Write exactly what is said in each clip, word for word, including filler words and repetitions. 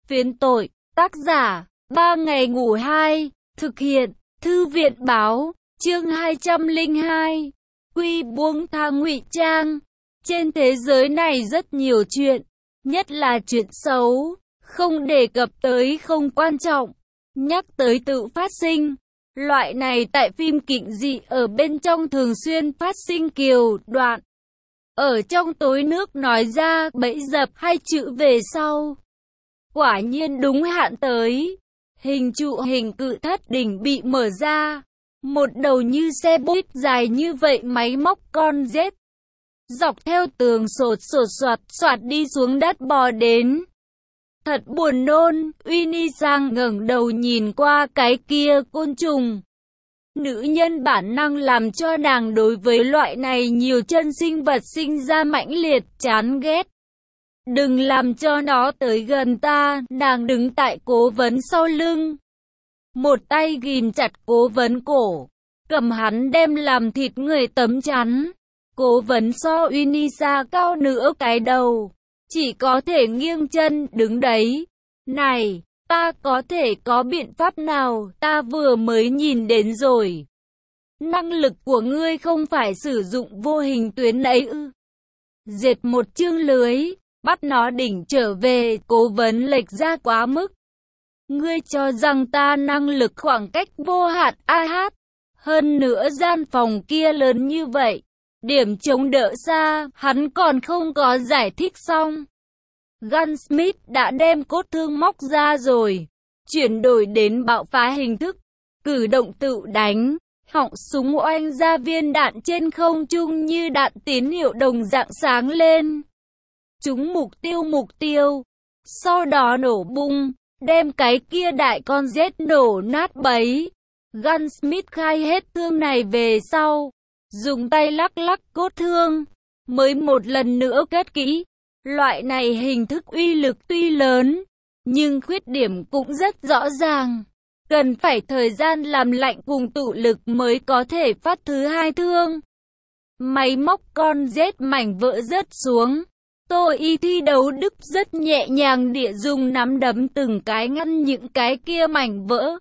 Phiến tội, tác giả, ba ngày ngủ hai, thực hiện, thư viện báo, chương hai trăm lẻ hai, Quy buông tha ngụy trang. Trên thế giới này rất nhiều chuyện, nhất là chuyện xấu, không đề cập tới không quan trọng, nhắc tới tự phát sinh. Loại này tại phim kịch dị ở bên trong thường xuyên phát sinh kiều đoạn. Ở trong tối nước nói ra bẫy dập hai chữ về sau. Quả nhiên đúng hạn tới. Hình trụ hình cự thất đỉnh bị mở ra. Một đầu như xe buýt dài như vậy máy móc con rết. Dọc theo tường sột sột soạt soạt đi xuống đất bò đến. Thật buồn nôn, Winnie sang ngẩng đầu nhìn qua cái kia côn trùng. Nữ nhân bản năng làm cho nàng đối với loại này nhiều chân sinh vật sinh ra mãnh liệt chán ghét. Đừng làm cho nó tới gần ta, nàng đứng tại cố vấn sau lưng. Một tay ghìm chặt cố vấn cổ, cầm hắn đem làm thịt người tấm chắn. Cố vấn so Winnie cao nửa cái đầu, chỉ có thể nghiêng chân đứng đấy. Này, ta có thể có biện pháp nào, ta vừa mới nhìn đến rồi. Năng lực của ngươi không phải sử dụng vô hình tuyến ấy ư. Dệt một chương lưới, bắt nó đỉnh trở về, cố vấn lệch ra quá mức. Ngươi cho rằng ta năng lực khoảng cách vô hạn a hát. Hơn nữa gian phòng kia lớn như vậy. Điểm chống đỡ xa, hắn còn không có giải thích xong. Gunsmith đã đem cốt thương móc ra rồi, chuyển đổi đến bạo phá hình thức, cử động tự đánh, họng súng oanh ra viên đạn trên không trung như đạn tín hiệu đồng dạng sáng lên. Trúng mục tiêu mục tiêu, sau đó nổ bung, đem cái kia đại con rết nổ nát bấy. Gunsmith khai hết thương này về sau, dùng tay lắc lắc cốt thương, mới một lần nữa kết kỹ. Loại này hình thức uy lực tuy lớn, nhưng khuyết điểm cũng rất rõ ràng. Cần phải thời gian làm lạnh cùng tụ lực mới có thể phát thứ hai thương. Máy móc con rết mảnh vỡ rớt xuống. Tô Y thi đấu Đức rất nhẹ nhàng địa dùng nắm đấm từng cái ngăn những cái kia mảnh vỡ.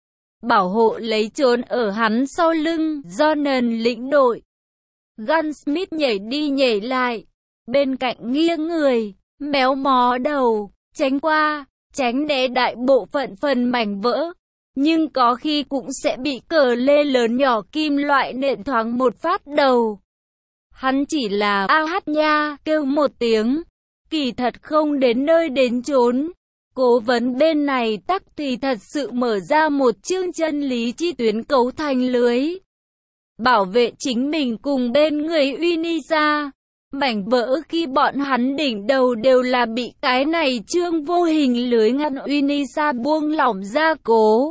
Bảo hộ lấy trốn ở hắn sau lưng, Jordan lĩnh đội. Gunsmith nhảy đi nhảy lại, bên cạnh nghiêng người, méo mó đầu, tránh qua, tránh né đại bộ phận phần mảnh vỡ. Nhưng có khi cũng sẽ bị cờ lê lớn nhỏ kim loại nện thoáng một phát đầu. Hắn chỉ là a hát nha, kêu một tiếng, kỳ thật không đến nơi đến chốn. Cố vấn bên này tắc thì thật sự mở ra một chương chân lý chi tuyến cấu thành lưới. Bảo vệ chính mình cùng bên người Winnie. Mảnh vỡ khi bọn hắn đỉnh đầu đều là bị cái này chương vô hình lưới ngăn Winnie buông lỏng ra cố.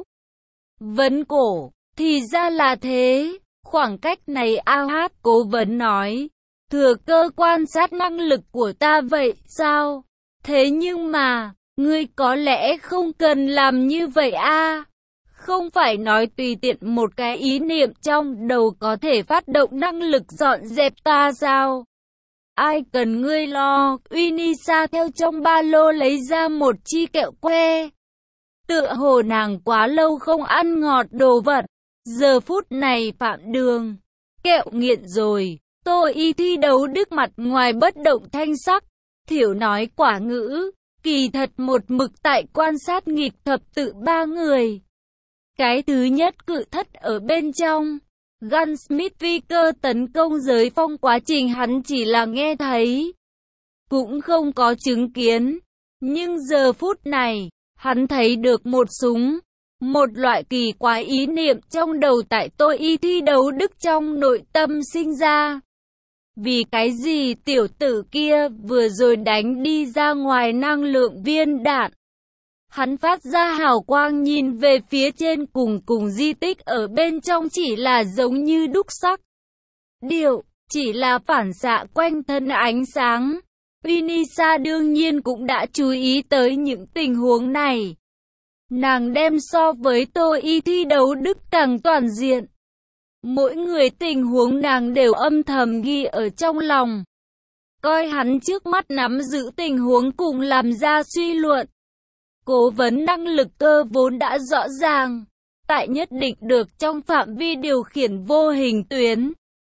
Vấn cổ, thì ra là thế, khoảng cách này a hát cố vấn nói. Thừa cơ quan sát năng lực của ta vậy sao? Thế nhưng mà, ngươi có lẽ không cần làm như vậy a. Không phải nói tùy tiện một cái ý niệm trong đầu có thể phát động năng lực dọn dẹp ta sao? Ai cần ngươi lo, Winnie theo trong ba lô lấy ra một chi kẹo que. Tựa hồ nàng quá lâu không ăn ngọt đồ vật, giờ phút này phạm đường, kẹo nghiện rồi. Tô Y thi đấu Đức mặt ngoài bất động thanh sắc, thiểu nói quả ngữ, kỳ thật một mực tại quan sát nghịch thập tự ba người. Cái thứ nhất cự thất ở bên trong. Gunsmith vi cơ tấn công giới phong quá trình hắn chỉ là nghe thấy, cũng không có chứng kiến. Nhưng giờ phút này, hắn thấy được một súng. Một loại kỳ quái ý niệm trong đầu tại Tô Y thi đấu Đức trong nội tâm sinh ra. Vì cái gì tiểu tử kia vừa rồi đánh đi ra ngoài năng lượng viên đạn? Hắn phát ra hào quang nhìn về phía trên cùng cùng di tích ở bên trong chỉ là giống như đúc sắc. Điệu, chỉ là phản xạ quanh thân ánh sáng. Winnie đương nhiên cũng đã chú ý tới những tình huống này. Nàng đem so với Tô Y thi đấu Đức càng toàn diện. Mỗi người tình huống nàng đều âm thầm ghi ở trong lòng. Coi hắn trước mắt nắm giữ tình huống cùng làm ra suy luận. Cố vấn năng lực cơ vốn đã rõ ràng, tại nhất định được trong phạm vi điều khiển vô hình tuyến.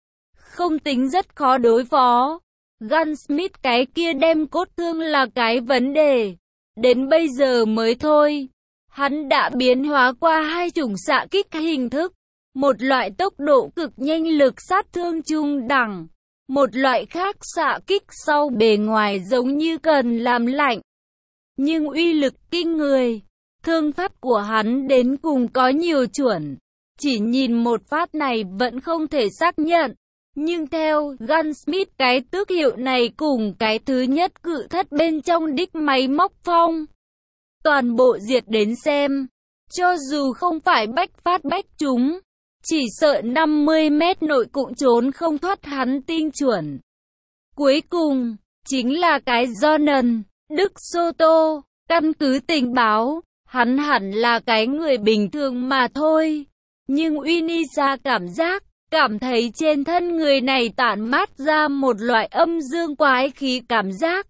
Không tính rất khó đối phó. Gunsmith cái kia đem cốt thương là cái vấn đề. Đến bây giờ mới thôi. Hắn đã biến hóa qua hai chủng xạ kích hình thức. Một loại tốc độ cực nhanh lực sát thương trung đẳng. Một loại khác xạ kích sau bề ngoài giống như cần làm lạnh. Nhưng uy lực kinh người. Thương pháp của hắn đến cùng có nhiều chuẩn. Chỉ nhìn một phát này vẫn không thể xác nhận. Nhưng theo Gunsmith cái tước hiệu này cùng cái thứ nhất cự thất bên trong đích máy móc phong. Toàn bộ diệt đến xem. Cho dù không phải bách phát bách trúng. Chỉ sợ năm mươi mét nội cũng trốn không thoát hắn tinh chuẩn. Cuối cùng, chính là cái Jonan, Đức Soto. Căn cứ tình báo, hắn hẳn là cái người bình thường mà thôi. Nhưng Winisa cảm giác, cảm thấy trên thân người này tản mát ra một loại âm dương quái khí cảm giác.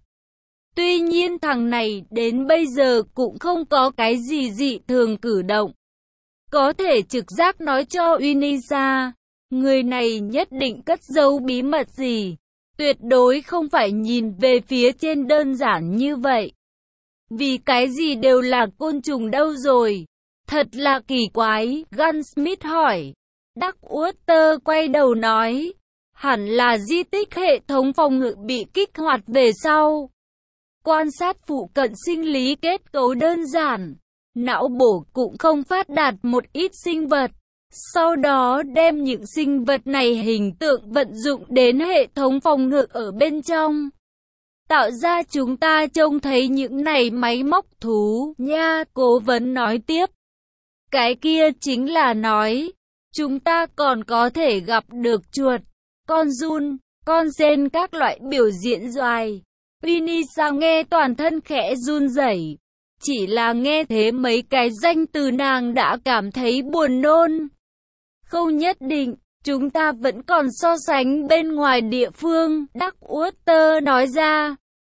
Tuy nhiên thằng này đến bây giờ cũng không có cái gì dị thường cử động. Có thể trực giác nói cho Winisa, người này nhất định cất giấu bí mật gì. Tuyệt đối không phải nhìn về phía trên đơn giản như vậy. Vì cái gì đều là côn trùng đâu rồi? Thật là kỳ quái, Gunsmith hỏi. Duckwater quay đầu nói, hẳn là di tích hệ thống phòng ngự bị kích hoạt về sau. Quan sát phụ cận sinh lý kết cấu đơn giản, não bộ cũng không phát đạt một ít sinh vật. Sau đó đem những sinh vật này hình tượng vận dụng đến hệ thống phòng ngự ở bên trong. Tạo ra chúng ta trông thấy những này máy móc thú nha, cố vấn nói tiếp. Cái kia chính là nói, chúng ta còn có thể gặp được chuột, con giun, con sên các loại biểu diễn doài. Winisa nghe toàn thân khẽ run rẩy. Chỉ là nghe thế mấy cái danh từ nàng đã cảm thấy buồn nôn. Không nhất định, chúng ta vẫn còn so sánh bên ngoài địa phương, Duckwater nói ra.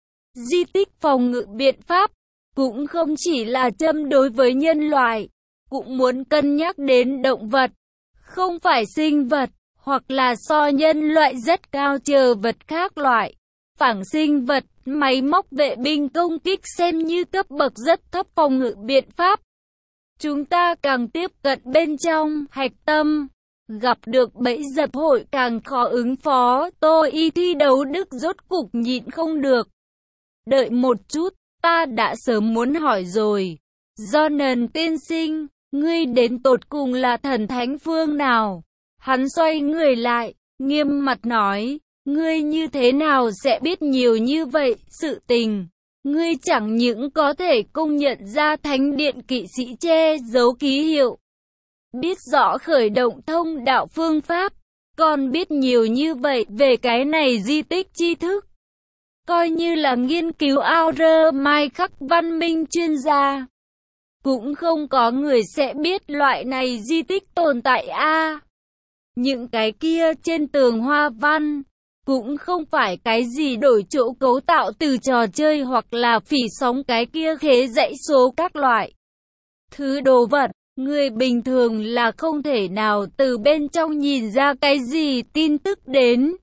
Di tích phòng ngự biện pháp, cũng không chỉ là châm đối với nhân loại, cũng muốn cân nhắc đến động vật, không phải sinh vật, hoặc là so nhân loại rất cao chờ vật khác loại. Phảng sinh vật, máy móc vệ binh công kích xem như cấp bậc rất thấp phòng ngự biện pháp. Chúng ta càng tiếp cận bên trong, hạch tâm, gặp được bẫy dập hội càng khó ứng phó. Tô Y thi đấu Đức rốt cục nhịn không được. Đợi một chút, ta đã sớm muốn hỏi rồi. Jonan tiên sinh, ngươi đến tột cùng là thần thánh phương nào? Hắn xoay người lại, nghiêm mặt nói, ngươi như thế nào sẽ biết nhiều như vậy, sự tình. Ngươi chẳng những có thể công nhận ra thánh điện kỵ sĩ che giấu ký hiệu. Biết rõ khởi động thông đạo phương pháp, còn biết nhiều như vậy về cái này di tích tri thức. Coi như là nghiên cứu Aura Mai khắc văn minh chuyên gia. Cũng không có người sẽ biết loại này di tích tồn tại a. À, những cái kia trên tường hoa văn, cũng không phải cái gì đổi chỗ cấu tạo từ trò chơi hoặc là phỉ sóng cái kia khế dãy số các loại. Thứ đồ vật, người bình thường là không thể nào từ bên trong nhìn ra cái gì tin tức đến.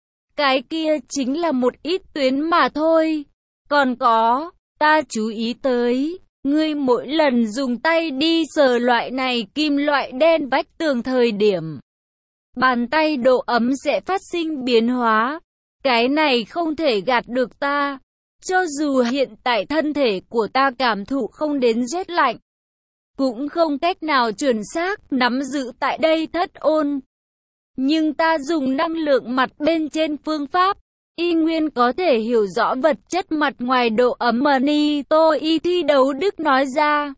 Cái kia chính là một ít tuyến mà thôi. Còn có, ta chú ý tới, ngươi mỗi lần dùng tay đi sờ loại này kim loại đen vách tường thời điểm, bàn tay độ ấm sẽ phát sinh biến hóa. Cái này không thể gạt được ta. Cho dù hiện tại thân thể của ta cảm thụ không đến rét lạnh, cũng không cách nào chuẩn xác nắm giữ tại đây thất ôn. Nhưng ta dùng năng lượng mặt bên trên phương pháp, y nguyên có thể hiểu rõ vật chất mặt ngoài độ ấm mà ni tô y thi đấu Đức nói ra.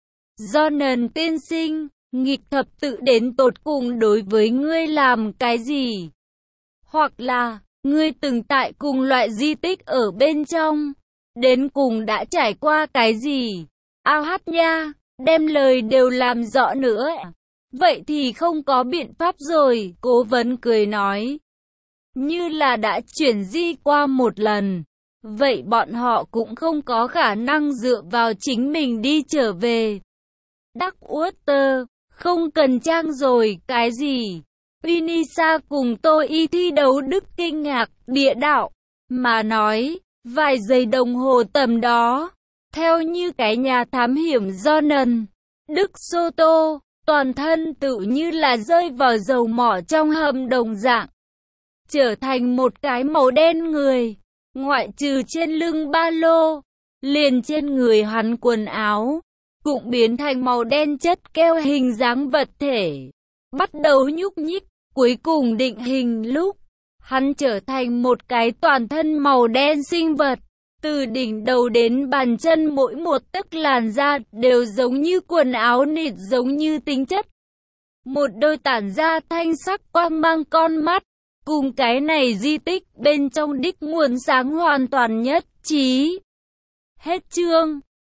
Jonan tiên sinh, nghịch thập tự đến tột cùng đối với ngươi làm cái gì? Hoặc là, ngươi từng tại cùng loại di tích ở bên trong, đến cùng đã trải qua cái gì? Ao hát nha, đem lời đều làm rõ nữa. Vậy thì không có biện pháp rồi, cố vấn cười nói. Như là đã chuyển di qua một lần. vậy bọn họ cũng không có khả năng dựa vào chính mình đi trở về. Darkwater, không cần trang rồi, cái gì? Unisa cùng tôi y thi đấu Đức kinh ngạc, địa đạo, mà nói, vài giây đồng hồ tầm đó, theo như cái nhà thám hiểm Jonan, Đức Soto, toàn thân tự như là rơi vào dầu mỏ trong hầm đồng dạng, trở thành một cái màu đen người, ngoại trừ trên lưng ba lô, liền trên người hắn quần áo, cũng biến thành màu đen chất keo hình dáng vật thể, bắt đầu nhúc nhích, cuối cùng định hình lúc, hắn trở thành một cái toàn thân màu đen sinh vật, từ đỉnh đầu đến bàn chân mỗi một tấc làn da đều giống như quần áo nịt giống như tính chất. Một đôi tản ra thanh sắc quang mang con mắt, cùng cái này di tích bên trong đích nguồn sáng hoàn toàn nhất trí. Hết chương.